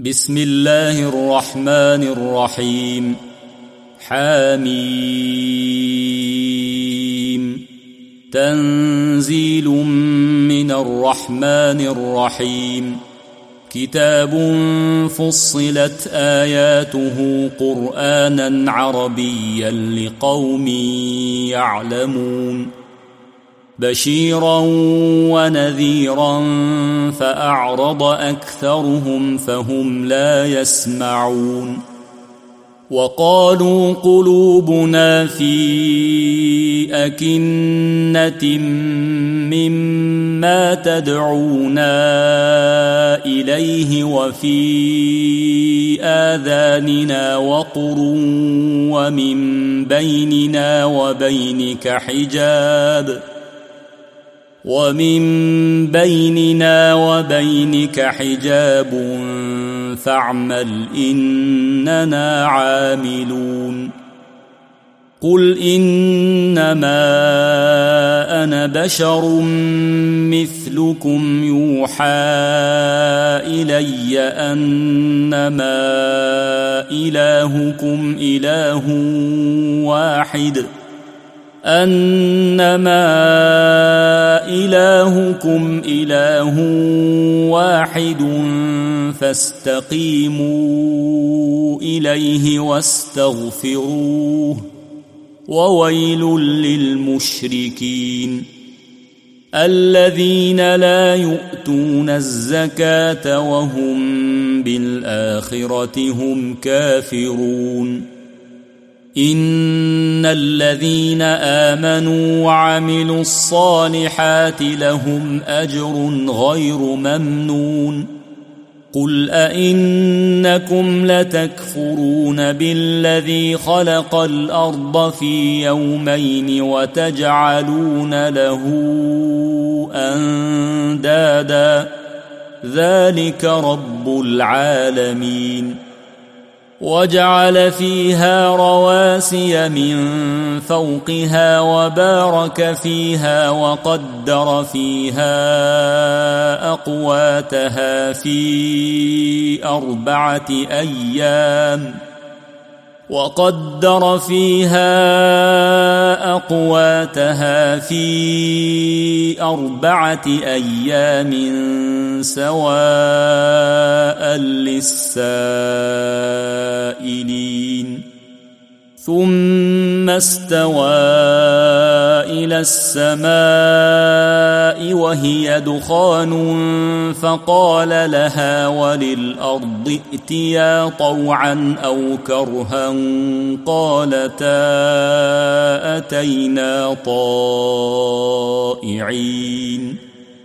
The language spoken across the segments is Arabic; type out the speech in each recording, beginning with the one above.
بسم الله الرحمن الرحيم. حميم. تنزيل من الرحمن الرحيم. كتاب فصلت آياته قرآنا عربيا لقوم يعلمون. بشيرا ونذيرا فأعرض أكثرهم فهم لا يسمعون. وقالوا قلوبنا في أكنة مما تدعونا إليه وفي آذاننا وقر ومن بيننا وبينك حجاب فاعمل إننا عاملون. قل إنما أنا بشر مثلكم يوحى إلي أنما إلهكم إله واحد فاستقيموا إليه واستغفروه وويل للمشركين الذين لا يؤتون الزكاة وهم بالآخرة هم كافرون. إن الذين آمنوا وعملوا الصالحات لهم أجر غير ممنون. قل أئنكم لتكفرون بالذي خلق الأرض في يومين وتجعلون له أندادا ذلك رب العالمين. وجعل فيها رواسي من فوقها وبارك فيها وقدر فيها أقواتها في أربعة أيام سواء للسائلين. ثم استوى إلى السماء وهي دخان فقال لها وللأرض ائتيا طوعا أو كرها قالتا أتينا طائعين.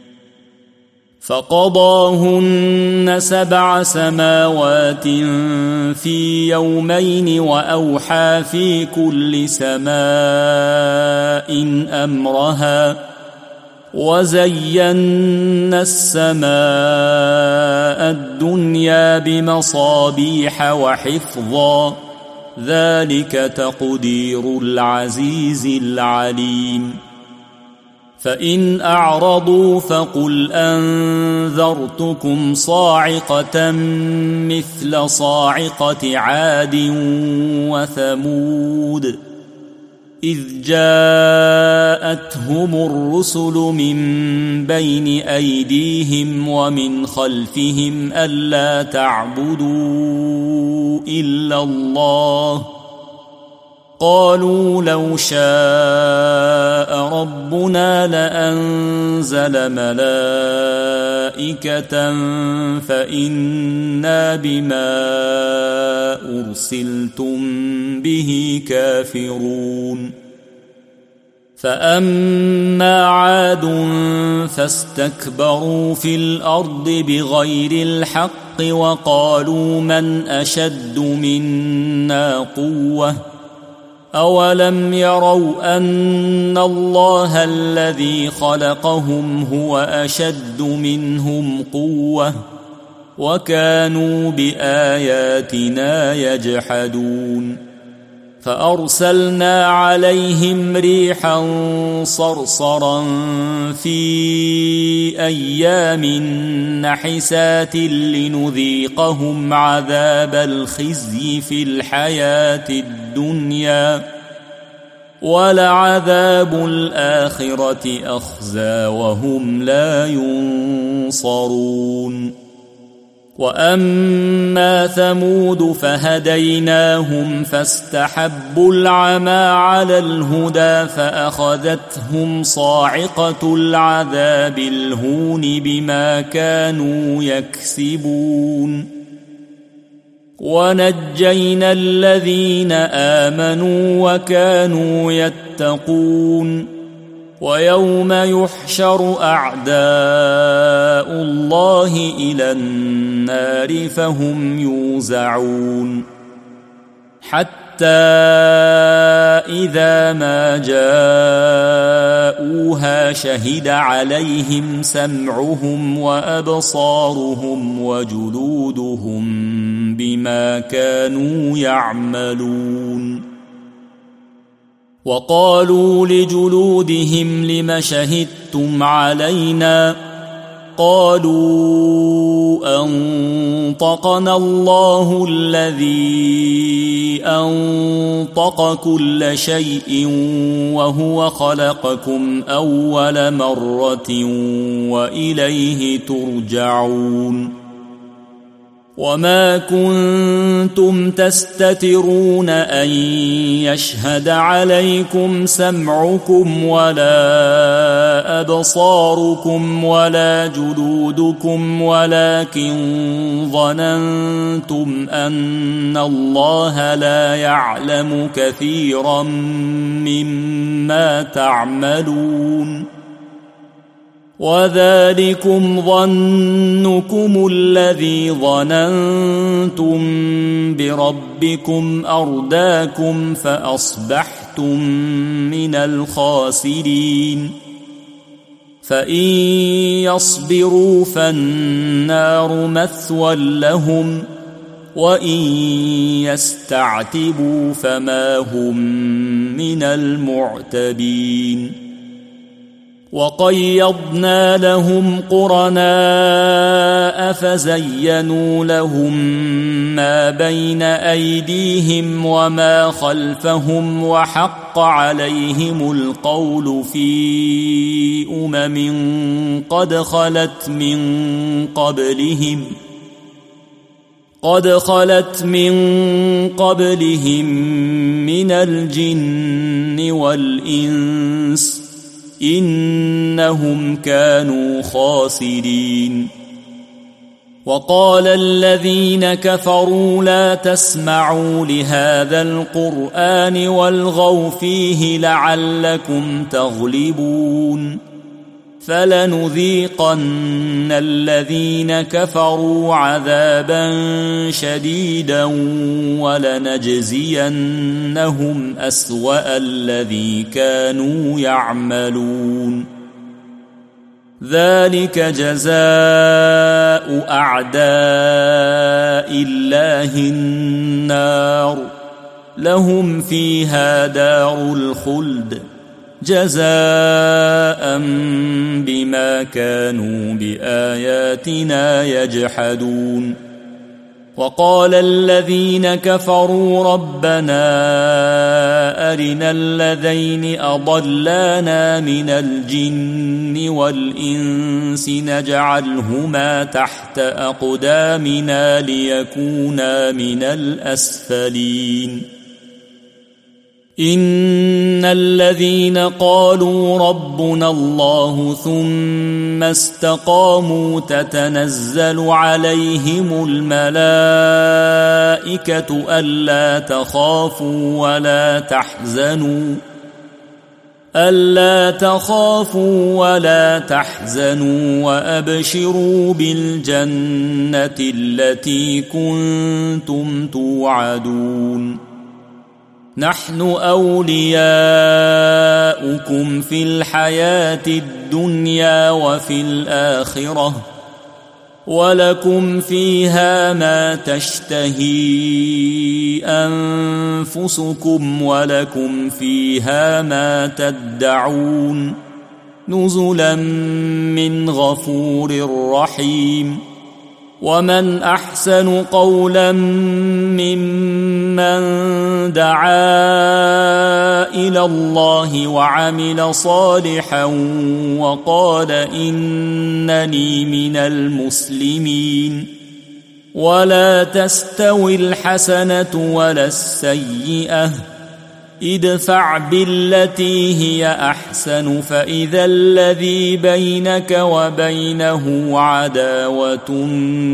فقضاهن 7 سماوات في يومين وأوحى في كل سماء أمرها وزينا السماء الدنيا بمصابيح وحفظا ذلك تقدير العزيز العليم. فإن أعرضوا فقل أنذرتكم صاعقة مثل صاعقة عاد وثمود إذ جاءتهم الرسل من بين أيديهم ومن خلفهم ألا تعبدوا إلا الله قالوا لو شاء ربنا لأنزل ملائكة فإنا بما أرسلتم به كافرون. فأما عاد فاستكبروا في الأرض بغير الحق وقالوا من أشد منا قوة أولم يروا أن الله الذي خلقهم هو أشد منهم قوة وكانوا بآياتنا يجحدون. فأرسلنا عليهم ريحا صرصرا في أيام نحسات لنذيقهم عذاب الخزي في الحياة الدنيا ولعذاب الآخرة أخزى وهم لا ينصرون وأما ثمود فهديناهم فاستحبوا العمى على الهدى فأخذتهم صاعقة العذاب الهون بما كانوا يكسبون ونجينا الذين آمنوا وكانوا يتقون ويوم يحشر أعداء الله إلى النار فهم يوزعون حتى إذا ما جاءوها شهد عليهم سمعهم وأبصارهم وجلودهم بما كانوا يعملون وقالوا لجلودهم لم شهدتم علينا قالوا أنطقنا الله الذي أنطق كل شيء وهو خلقكم أول مرة وإليه ترجعون وما كنتم تستترون أن يشهد عليكم سمعكم ولا أبصاركم ولا جلودكم ولكن ظننتم أن الله لا يعلم كثيرا مما تعملون وذلكم ظنكم الذي ظننتم بربكم أرداكم فأصبحتم من الخاسرين فإن يصبروا فالنار مثوى لهم وإن يستعتبوا فما هم من المعتبين وقيضنا لهم قرناء فزينوا لهم ما بين أيديهم وما خلفهم وحق عليهم القول في قد خلت من قبلهم من الجن والإنس إنهم كانوا خاسرين وقال الذين كفروا لا تسمعوا لهذا القرآن والغوا فيه لعلكم تغلبون فلنذيقن الذين كفروا عذابا شديدا ولنجزينهم أسوأ الذي كانوا يعملون ذلك جزاء أعداء الله النار لهم فيها دار الخلد جزاء بما كانوا بآياتنا يجحدون وقال الذين كفروا ربنا أرنا الذين أضلانا من الجن والإنس نجعلهما تحت أقدامنا ليكونا من الأسفلين إن الذين قالوا ربنا الله ثم استقاموا تتنزل عليهم الملائكة ألا تخافوا ولا تحزنوا وأبشروا بالجنة التي كنتم توعدون نحن أولياؤكم في الحياة الدنيا وفي الآخرة ولكم فيها ما تشتهي أنفسكم ولكم فيها ما تدعون نزلا من غفور رحيم. ومن أحسن قولا ممن دعا إلى الله وعمل صالحا وقال إنني من المسلمين. ولا تستوي الحسنة ولا السيئة ادفع بالتي هي أحسن فإذا الذي بينك وبينه عداوة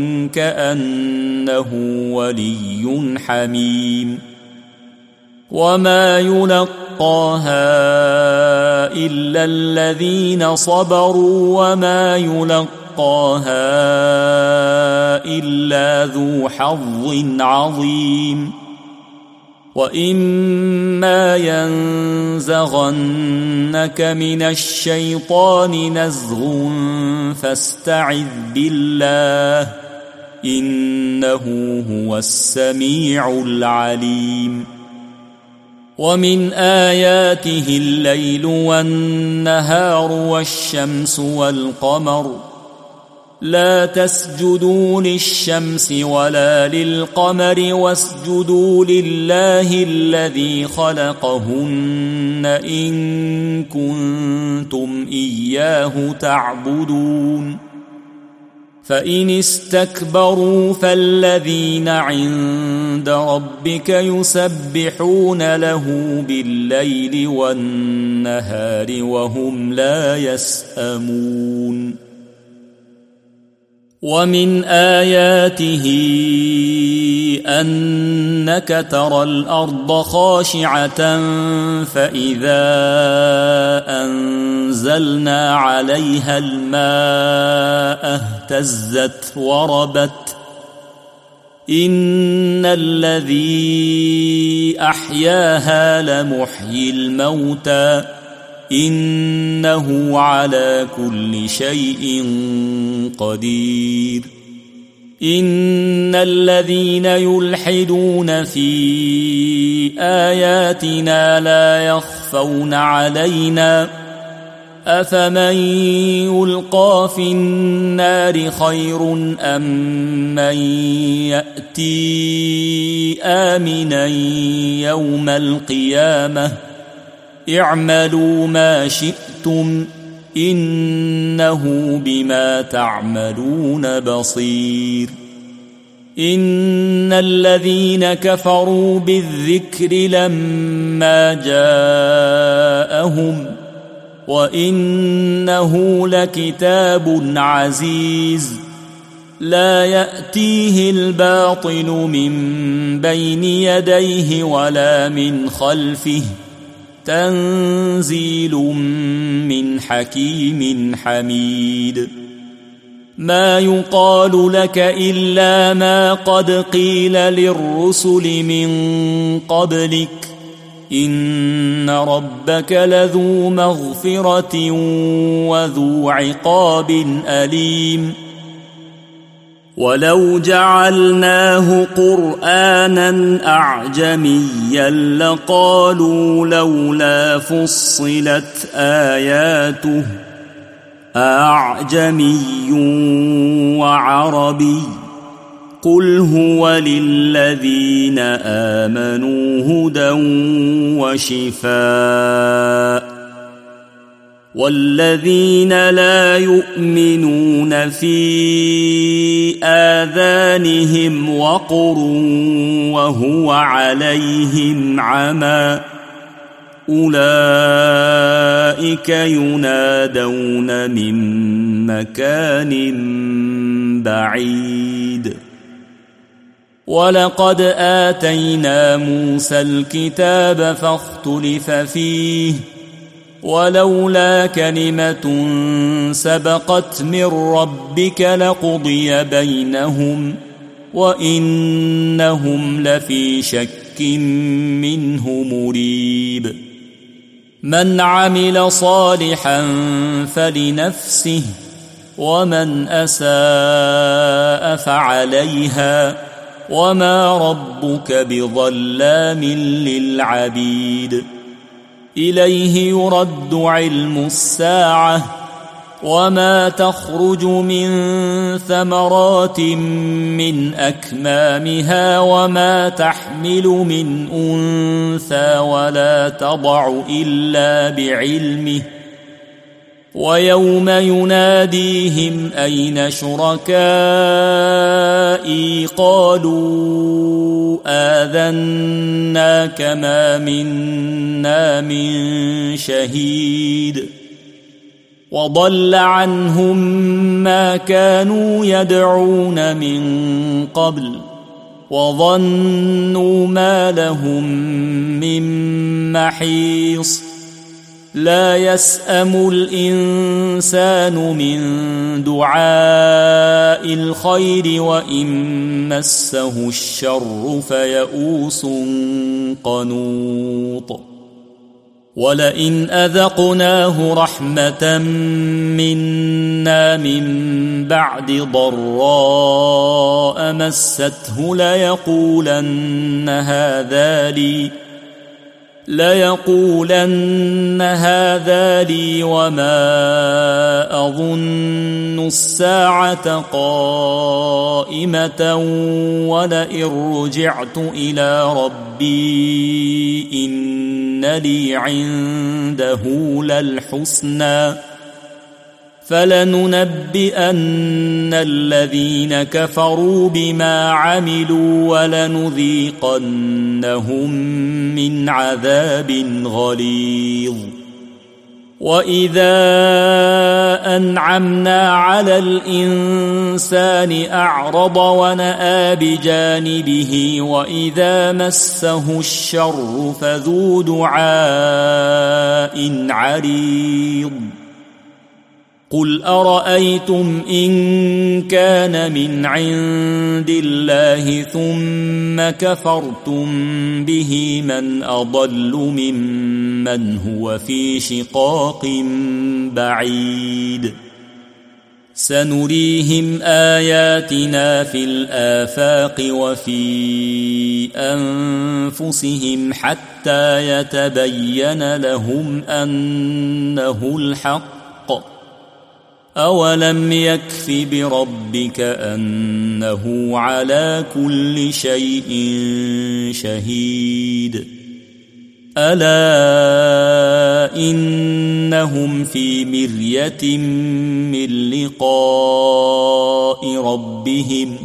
كأنه ولي حميم. وما يلقاها إلا الذين صبروا وما يلقاها إلا ذو حظ عظيم. وإما ينزغنك من الشيطان نزغ فاستعذ بالله إنه هو السميع العليم. ومن آياته الليل والنهار والشمس والقمر لا تسجدوا للشمس ولا للقمر واسجدوا لله الذي خلقهن إن كنتم إياه تعبدون. فإن استكبروا فالذين عند ربك يسبحون له بالليل والنهار وهم لا يسأمون. ومن آياته أنك ترى الأرض خاشعة فإذا أنزلنا عليها الماء اهتزت وربت إن الذي أحياها لمحيي الموتى إنه على كل شيء قدير. إن الذين يلحدون في آياتنا لا يخفون علينا أفمن يلقى في النار خير أم من يأتي آمنا يوم القيامة اعملوا ما شئتم إنه بما تعملون بصير. إن الذين كفروا بالذكر لما جاءهم وإنه لكتاب عزيز لا يأتيه الباطل من بين يديه ولا من خلفه تنزيل من حكيم حميد. ما يقال لك إلا ما قد قيل للرسل من قبلك إن ربك لذو مغفرة وذو عقاب أليم. ولو جعلناه قرآنا أعجميا لقالوا لولا فصلت آياته أعجمي وعربي قل هو للذين آمنوا هدى وشفاء والذين لا يؤمنون في آذانهم وقر وهو عليهم عمى أولئك ينادون من مكان بعيد. ولقد آتينا موسى الكتاب فاختلف فيه ولولا كلمة سبقت من ربك لقضي بينهم وإنهم لفي شك منه مريب. من عمل صالحا فلنفسه ومن أساء فعليها وما ربك بظلام للعبيد إليه يرد علم الساعة وما تخرج من ثمرات من أكمامها وما تحمل من أنثى ولا تضع إلا بعلمه ويوم يناديهم أين شركائي قالوا آذناك ما منا من شهيد وضل عنهم ما كانوا يدعون من قبل وظنوا ما لهم من محيص لا يسأم الإنسان من دعاء الخير وإن مسه الشر فيئوس قنوط ولئن أذقناه رحمة منا من بعد ضراء مسته ليقولن هذا لي وما أظن الساعة قائمة ولئن رجعت إلى ربي إن لي عنده للحسنى فلننبئن الذين كفروا بما عملوا ولنذيقنهم من عذاب غليظ وإذا أنعمنا على الإنسان أعرض ونأى بجانبه وإذا مسه الشر فذو دعاء عريض قل أرأيتم إن كان من عند الله ثم كفرتم به من أضل ممن هو في شقاق بعيد سنريهم آياتنا في الآفاق وفي أنفسهم حتى يتبين لهم أنه الحق أولم يكف بربك أنه على كل شيء شهيد ألا إنهم في مرية من لقاء ربهم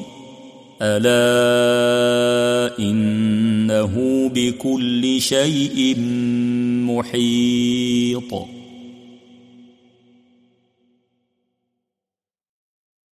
ألا إنه بكل شيء محيط